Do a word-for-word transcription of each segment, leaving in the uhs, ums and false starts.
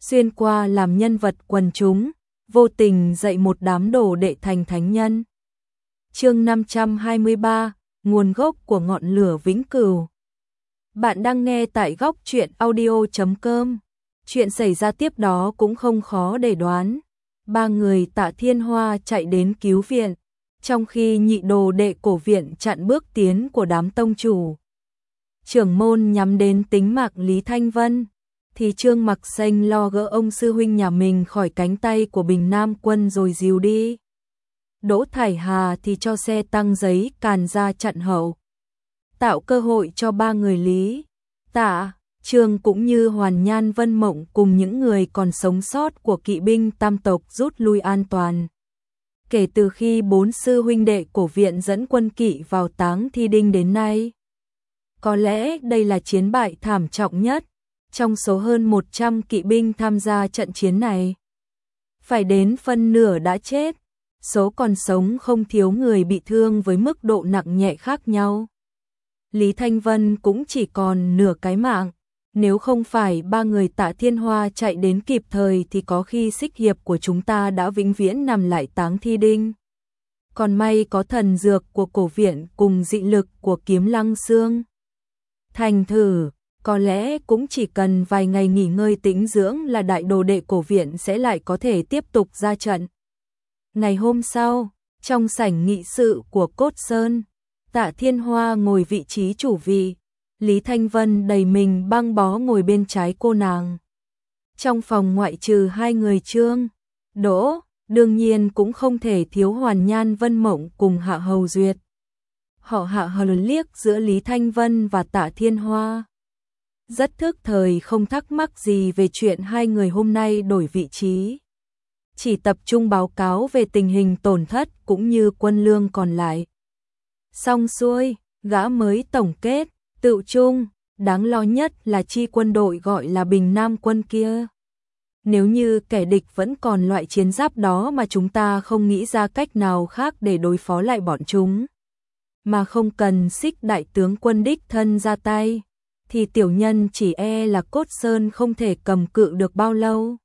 xuyên qua làm nhân vật quần chúng, vô tình dạy một đám đồ đệ thành thánh nhân. Chương năm trăm hai mươi ba, nguồn gốc của ngọn lửa vĩnh cửu. Bạn đang nghe tại góc truyện audio chấm com. Chuyện xảy ra tiếp đó cũng không khó để đoán. Ba người Tạ Thiên Hoa chạy đến cứu viện, trong khi nhị đồ đệ cổ viện chặn bước tiến của đám tông chủ. Trưởng môn nhắm đến tính mạng Lý Thanh Vân, thì Trương Mặc Xanh lo gỡ ông sư huynh nhà mình khỏi cánh tay của Bình Nam Quân rồi dìu đi. Đỗ Thải Hà thì cho xe tăng giấy càn ra chặn hậu, tạo cơ hội cho ba người Lý, Tạ, Trương cũng như Hoàn Nhan Vân Mộng cùng những người còn sống sót của kỵ binh tam tộc rút lui an toàn. Kể từ khi bốn sư huynh đệ cổ viện dẫn quân kỵ vào Táng Thi Đinh đến nay, có lẽ đây là chiến bại thảm trọng nhất trong số hơn một trăm kỵ binh tham gia trận chiến này. Phải đến phân nửa đã chết, số còn sống không thiếu người bị thương với mức độ nặng nhẹ khác nhau. Lý Thanh Vân cũng chỉ còn nửa cái mạng, nếu không phải ba người Tạ Thiên Hoa chạy đến kịp thời thì có khi xích hiệp của chúng ta đã vĩnh viễn nằm lại Táng Thi Đinh. Còn may có thần dược của cổ viện cùng dị lực của Kiếm Lăng Xương. Thành thử, có lẽ cũng chỉ cần vài ngày nghỉ ngơi tĩnh dưỡng là đại đồ đệ cổ viện sẽ lại có thể tiếp tục ra trận. Ngày hôm sau, trong sảnh nghị sự của Cốt Sơn, Tạ Thiên Hoa ngồi vị trí chủ vị, Lý Thanh Vân đầy mình băng bó ngồi bên trái cô nàng. Trong phòng ngoại trừ hai người Trương, Đỗ, đương nhiên cũng không thể thiếu Hoàn Nhan Vân Mộng cùng Hạ Hầu Duyệt. Họ Hạ Hầu liếc giữa Lý Thanh Vân và Tạ Thiên Hoa, rất thức thời không thắc mắc gì về chuyện hai người hôm nay đổi vị trí, chỉ tập trung báo cáo về tình hình tổn thất cũng như quân lương còn lại. Xong xuôi, gã mới tổng kết, tự chung, đáng lo nhất là chi quân đội gọi là Bình Nam Quân kia. Nếu như kẻ địch vẫn còn loại chiến giáp đó mà chúng ta không nghĩ ra cách nào khác để đối phó lại bọn chúng, mà không cần Xích đại tướng quân đích thân ra tay, thì tiểu nhân chỉ e là Cốt Sơn không thể cầm cự được bao lâu.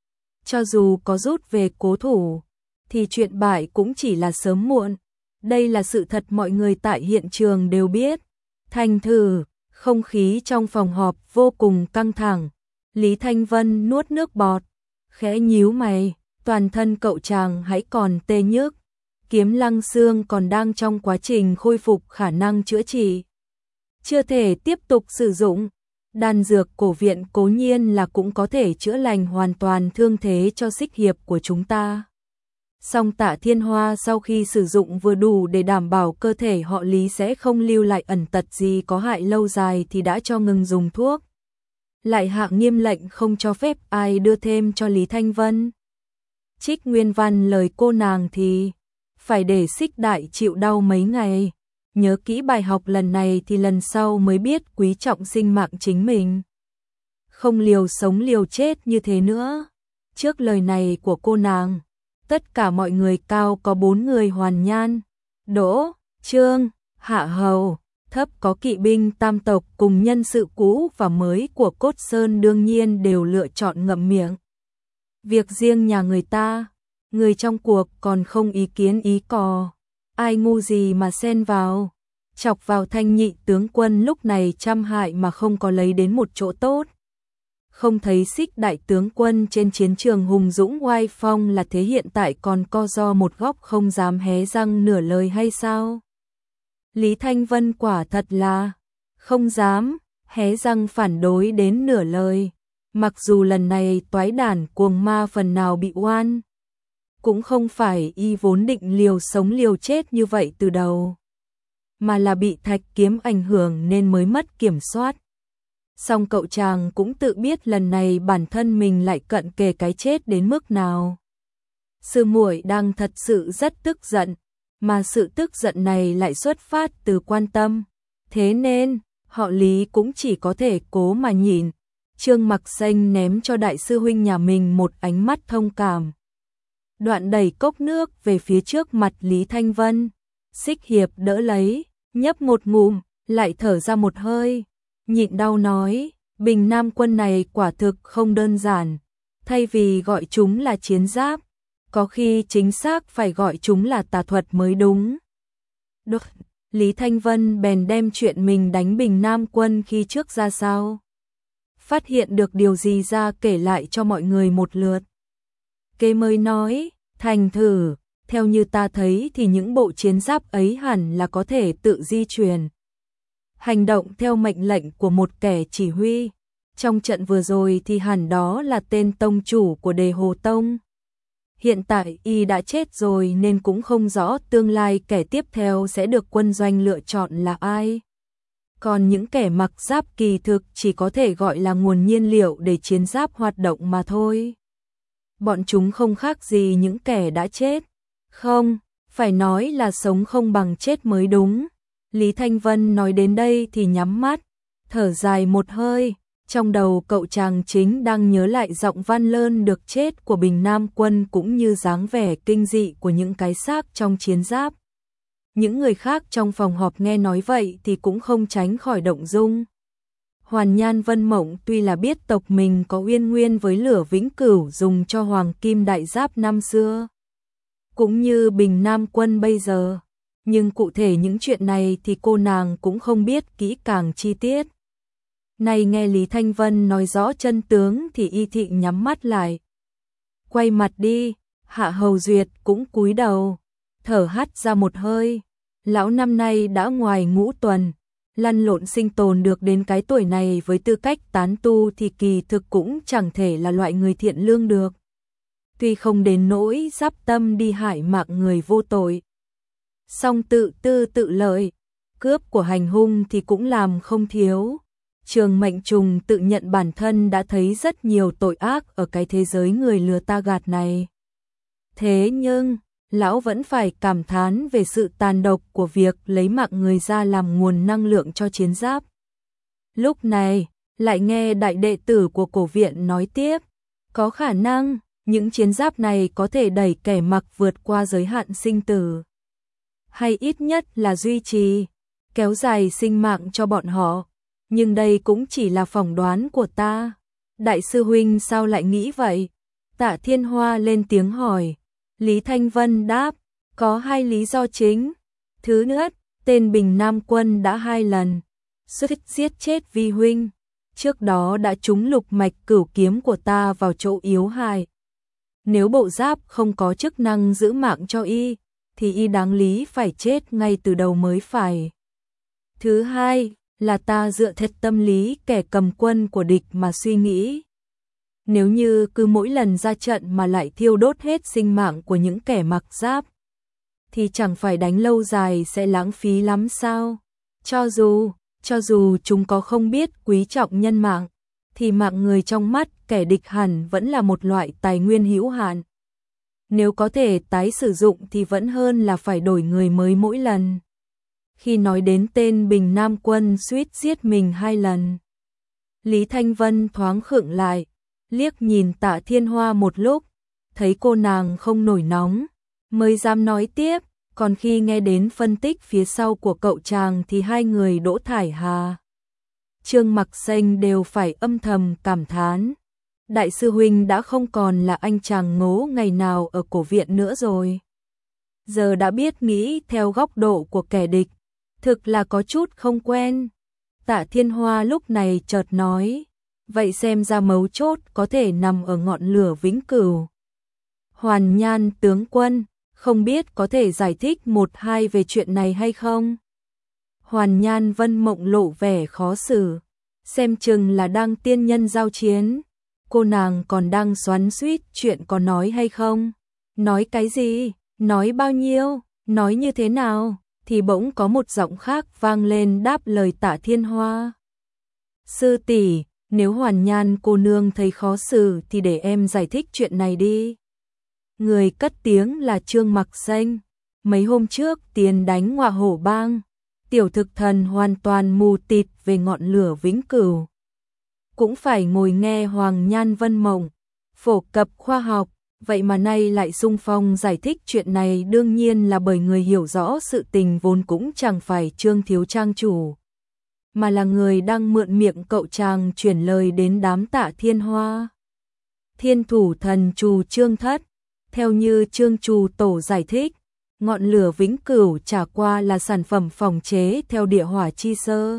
Cho dù có rút về cố thủ, thì chuyện bại cũng chỉ là sớm muộn. Đây là sự thật mọi người tại hiện trường đều biết. Thành thử, không khí trong phòng họp vô cùng căng thẳng. Lý Thanh Vân nuốt nước bọt, khẽ nhíu mày, toàn thân cậu chàng hãy còn tê nhức. Kiếm Lăng Xương còn đang trong quá trình khôi phục khả năng chữa trị, chưa thể tiếp tục sử dụng. Đan dược cổ viện cố nhiên là cũng có thể chữa lành hoàn toàn thương thế cho xích hiệp của chúng ta. Song Tạ Thiên Hoa sau khi sử dụng vừa đủ để đảm bảo cơ thể họ Lý sẽ không lưu lại ẩn tật gì có hại lâu dài thì đã cho ngừng dùng thuốc. Lại hạ nghiêm lệnh không cho phép ai đưa thêm cho Lý Thanh Vân. Trích nguyên văn lời cô nàng thì phải để Xích đại chịu đau mấy ngày. Nhớ kỹ bài học lần này thì lần sau mới biết quý trọng sinh mạng chính mình. Không liều sống liều chết như thế nữa. Trước lời này của cô nàng, tất cả mọi người cao có bốn người Hoàn Nhan, Đỗ, Trương, Hạ Hầu, thấp có kỵ binh tam tộc cùng nhân sự cũ và mới của Cốt Sơn đương nhiên đều lựa chọn ngậm miệng. Việc riêng nhà người ta, người trong cuộc còn không ý kiến ý cò. Ai ngu gì mà xen vào, chọc vào Thanh nhị tướng quân lúc này trăm hại mà không có lấy đến một chỗ tốt. Không thấy Xích đại tướng quân trên chiến trường hùng dũng oai phong là thế hiện tại còn co do một góc không dám hé răng nửa lời hay sao? Lý Thanh Vân quả thật là không dám hé răng phản đối đến nửa lời, mặc dù lần này toái đản cuồng ma phần nào bị oan. Cũng không phải y vốn định liều sống liều chết như vậy từ đầu, mà là bị thạch kiếm ảnh hưởng nên mới mất kiểm soát. Song cậu chàng cũng tự biết lần này bản thân mình lại cận kề cái chết đến mức nào. Sư muội đang thật sự rất tức giận, mà sự tức giận này lại xuất phát từ quan tâm. Thế nên, họ Lý cũng chỉ có thể cố mà nhìn. Trương Mặc Xanh ném cho đại sư huynh nhà mình một ánh mắt thông cảm. Đoạn đẩy cốc nước về phía trước mặt Lý Thanh Vân. Xích hiệp đỡ lấy, nhấp một ngụm, lại thở ra một hơi, nhịn đau nói, Bình Nam Quân này quả thực không đơn giản. Thay vì gọi chúng là chiến giáp, có khi chính xác phải gọi chúng là tà thuật mới đúng. Được, Lý Thanh Vân bèn đem chuyện mình đánh Bình Nam quân khi trước ra sao. Phát hiện được điều gì ra kể lại cho mọi người một lượt. Kế mới nói, thành thử, theo như ta thấy thì những bộ chiến giáp ấy hẳn là có thể tự di chuyển. Hành động theo mệnh lệnh của một kẻ chỉ huy. Trong trận vừa rồi thì hẳn đó là tên tông chủ của Đề Hồ Tông. Hiện tại y đã chết rồi nên cũng không rõ tương lai kẻ tiếp theo sẽ được quân doanh lựa chọn là ai. Còn những kẻ mặc giáp kỳ thực chỉ có thể gọi là nguồn nhiên liệu để chiến giáp hoạt động mà thôi. Bọn chúng không khác gì những kẻ đã chết. Không, phải nói là sống không bằng chết mới đúng. Lý Thanh Vân nói đến đây thì nhắm mắt, thở dài một hơi. Trong đầu cậu chàng chính đang nhớ lại giọng Văn Lơn được chết của Bình Nam quân cũng như dáng vẻ kinh dị của những cái xác trong chiến giáp. Những người khác trong phòng họp nghe nói vậy thì cũng không tránh khỏi động dung. Hoàn Nhan Vân Mộng tuy là biết tộc mình có uyên nguyên với lửa vĩnh cửu dùng cho hoàng kim đại giáp năm xưa, cũng như Bình Nam quân bây giờ, nhưng cụ thể những chuyện này thì cô nàng cũng không biết kỹ càng chi tiết. Này nghe Lý Thanh Vân nói rõ chân tướng thì y thị nhắm mắt lại. Quay mặt đi, Hạ Hầu Duyệt cũng cúi đầu, thở hắt ra một hơi. Lão năm nay đã ngoài ngũ tuần, lăn lộn sinh tồn được đến cái tuổi này với tư cách tán tu thì kỳ thực cũng chẳng thể là loại người thiện lương được. Tuy không đến nỗi giáp tâm đi hại mạng người vô tội, song tự tư tự lợi, cướp của hành hung thì cũng làm không thiếu. Trường Mệnh Trùng tự nhận bản thân đã thấy rất nhiều tội ác ở cái thế giới người lừa ta gạt này. Thế nhưng, lão vẫn phải cảm thán về sự tàn độc của việc lấy mạng người ra làm nguồn năng lượng cho chiến giáp. Lúc này, lại nghe đại đệ tử của cổ viện nói tiếp, có khả năng, những chiến giáp này có thể đẩy kẻ mặc vượt qua giới hạn sinh tử. Hay ít nhất là duy trì, kéo dài sinh mạng cho bọn họ. Nhưng đây cũng chỉ là phỏng đoán của ta. Đại sư huynh sao lại nghĩ vậy? Tạ Thiên Hoa lên tiếng hỏi. Lý Thanh Vân đáp, có hai lý do chính. Thứ nhất, tên Bình Nam quân đã hai lần xuất giết chết vi huynh. Trước đó đã trúng lục mạch cửu kiếm của ta vào chỗ yếu hại. Nếu bộ giáp không có chức năng giữ mạng cho y, thì y đáng lý phải chết ngay từ đầu mới phải. Thứ hai, là ta dựa theo tâm lý kẻ cầm quân của địch mà suy nghĩ. Nếu như cứ mỗi lần ra trận mà lại thiêu đốt hết sinh mạng của những kẻ mặc giáp, thì chẳng phải đánh lâu dài sẽ lãng phí lắm sao? Cho dù, cho dù chúng có không biết quý trọng nhân mạng, thì mạng người trong mắt kẻ địch hẳn vẫn là một loại tài nguyên hữu hạn. Nếu có thể tái sử dụng thì vẫn hơn là phải đổi người mới mỗi lần. Khi nói đến tên Bình Nam quân suýt giết mình hai lần, Lý Thanh Vân thoáng khựng lại, liếc nhìn Tạ Thiên Hoa một lúc, thấy cô nàng không nổi nóng, mới dám nói tiếp, còn khi nghe đến phân tích phía sau của cậu chàng thì hai người Đỗ Thải Hà, Trương Mặc Xanh đều phải âm thầm cảm thán. Đại sư huynh đã không còn là anh chàng ngố ngày nào ở cổ viện nữa rồi. Giờ đã biết nghĩ theo góc độ của kẻ địch, thực là có chút không quen. Tạ Thiên Hoa lúc này chợt nói, vậy xem ra mấu chốt có thể nằm ở ngọn lửa vĩnh cửu. Hoàn Nhan tướng quân, không biết có thể giải thích một hai về chuyện này hay không? Hoàn Nhan Vân Mộng lộ vẻ khó xử, xem chừng là đang tiên nhân giao chiến. Cô nàng còn đang xoắn xuýt chuyện có nói hay không? Nói cái gì? Nói bao nhiêu? Nói như thế nào? Thì bỗng có một giọng khác vang lên đáp lời Tạ Thiên Hoa. Sư tỷ, nếu Hoàn Nhan cô nương thấy khó xử thì để em giải thích chuyện này đi. Người cất tiếng là Trương Mặc Xanh. Mấy hôm trước tiền đánh Ngọa Hổ Bang, tiểu thực thần hoàn toàn mù tịt về ngọn lửa vĩnh cửu. Cũng phải ngồi nghe Hoàng Nhan Vân Mộng phổ cập khoa học, vậy mà nay lại xung phong giải thích chuyện này, đương nhiên là bởi người hiểu rõ sự tình vốn cũng chẳng phải Trương thiếu trang chủ, mà là người đang mượn miệng cậu chàng chuyển lời đến đám Tạ Thiên Hoa. Thiên thủ thần trù chương thất. Theo như chương trù tổ giải thích, ngọn lửa vĩnh cửu chả qua là sản phẩm phòng chế theo địa hỏa chi sơ.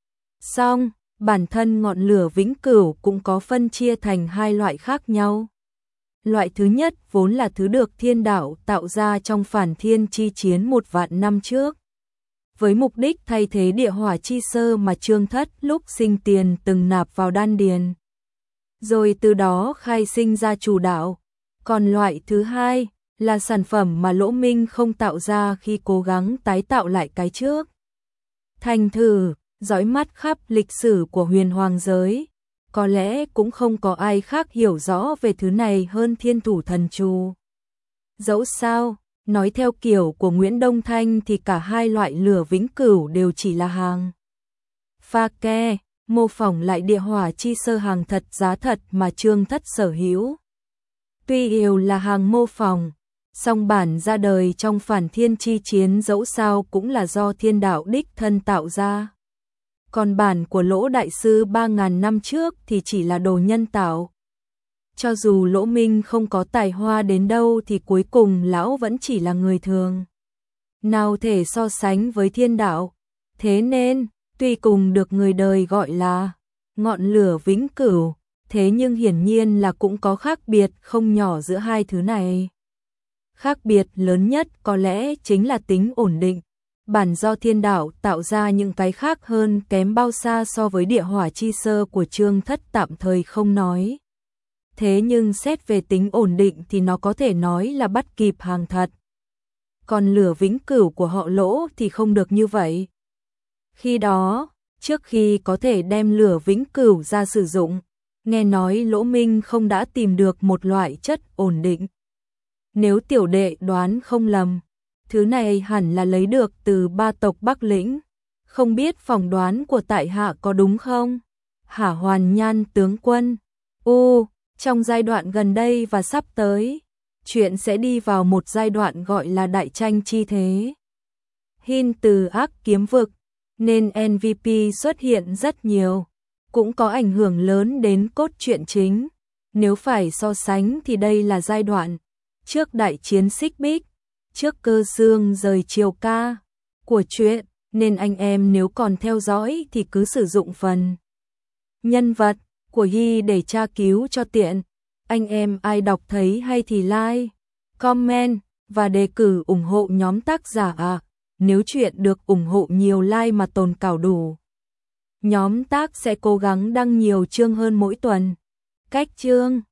Song, bản thân ngọn lửa vĩnh cửu cũng có phân chia thành hai loại khác nhau. Loại thứ nhất vốn là thứ được thiên đạo tạo ra trong phản thiên chi chiến một vạn năm trước, với mục đích thay thế địa hỏa chi sơ mà Chương Thất lúc sinh tiền từng nạp vào đan điền, rồi từ đó khai sinh ra chủ đạo. Còn loại thứ hai là sản phẩm mà Lỗ Minh không tạo ra khi cố gắng tái tạo lại cái trước. Thành thử, dõi mắt khắp lịch sử của huyền hoàng giới, có lẽ cũng không có ai khác hiểu rõ về thứ này hơn Thiên Thủ Thần Trù. Dẫu sao, nói theo kiểu của Nguyễn Đông Thanh thì cả hai loại lửa vĩnh cửu đều chỉ là hàng pha ke, mô phỏng lại địa hỏa chi sơ hàng thật giá thật mà Chương Thất sở hữu. Tuy đều là hàng mô phỏng, song bản ra đời trong phản thiên chi chiến dẫu sao cũng là do thiên đạo đích thân tạo ra. Còn bản của Lỗ Đại Sư ba ngàn năm trước thì chỉ là đồ nhân tạo. Cho dù Lỗ Minh không có tài hoa đến đâu thì cuối cùng lão vẫn chỉ là người thường, nào thể so sánh với thiên đạo. Thế nên, tuy cùng được người đời gọi là ngọn lửa vĩnh cửu, thế nhưng hiển nhiên là cũng có khác biệt không nhỏ giữa hai thứ này. Khác biệt lớn nhất có lẽ chính là tính ổn định. Bản do thiên đạo tạo ra những cái khác hơn kém bao xa so với địa hỏa chi sơ của Chương Thất tạm thời không nói. Thế nhưng xét về tính ổn định thì nó có thể nói là bắt kịp hàng thật. Còn lửa vĩnh cửu của họ Lỗ thì không được như vậy. Khi đó, trước khi có thể đem lửa vĩnh cửu ra sử dụng, nghe nói Lỗ Minh không đã tìm được một loại chất ổn định. Nếu tiểu đệ đoán không lầm, thứ này hẳn là lấy được từ ba tộc Bắc Lĩnh. Không biết phỏng đoán của tại hạ có đúng không? Hả Hoàn Nhan tướng quân. U, trong giai đoạn gần đây và sắp tới, chuyện sẽ đi vào một giai đoạn gọi là đại tranh chi thế. Hin từ ác kiếm vực, nên en vê pê xuất hiện rất nhiều, cũng có ảnh hưởng lớn đến cốt truyện chính. Nếu phải so sánh thì đây là giai đoạn trước đại chiến Xích Bích, trước Cơ Xương rời Triều Ca của truyện, nên anh em nếu còn theo dõi thì cứ sử dụng phần nhân vật của Hi để tra cứu cho tiện. Anh em ai đọc thấy hay thì like, comment và đề cử ủng hộ nhóm tác giả à. Nếu chuyện được ủng hộ nhiều like mà tồn cảo đủ, nhóm tác sẽ cố gắng đăng nhiều chương hơn mỗi tuần. Cách chương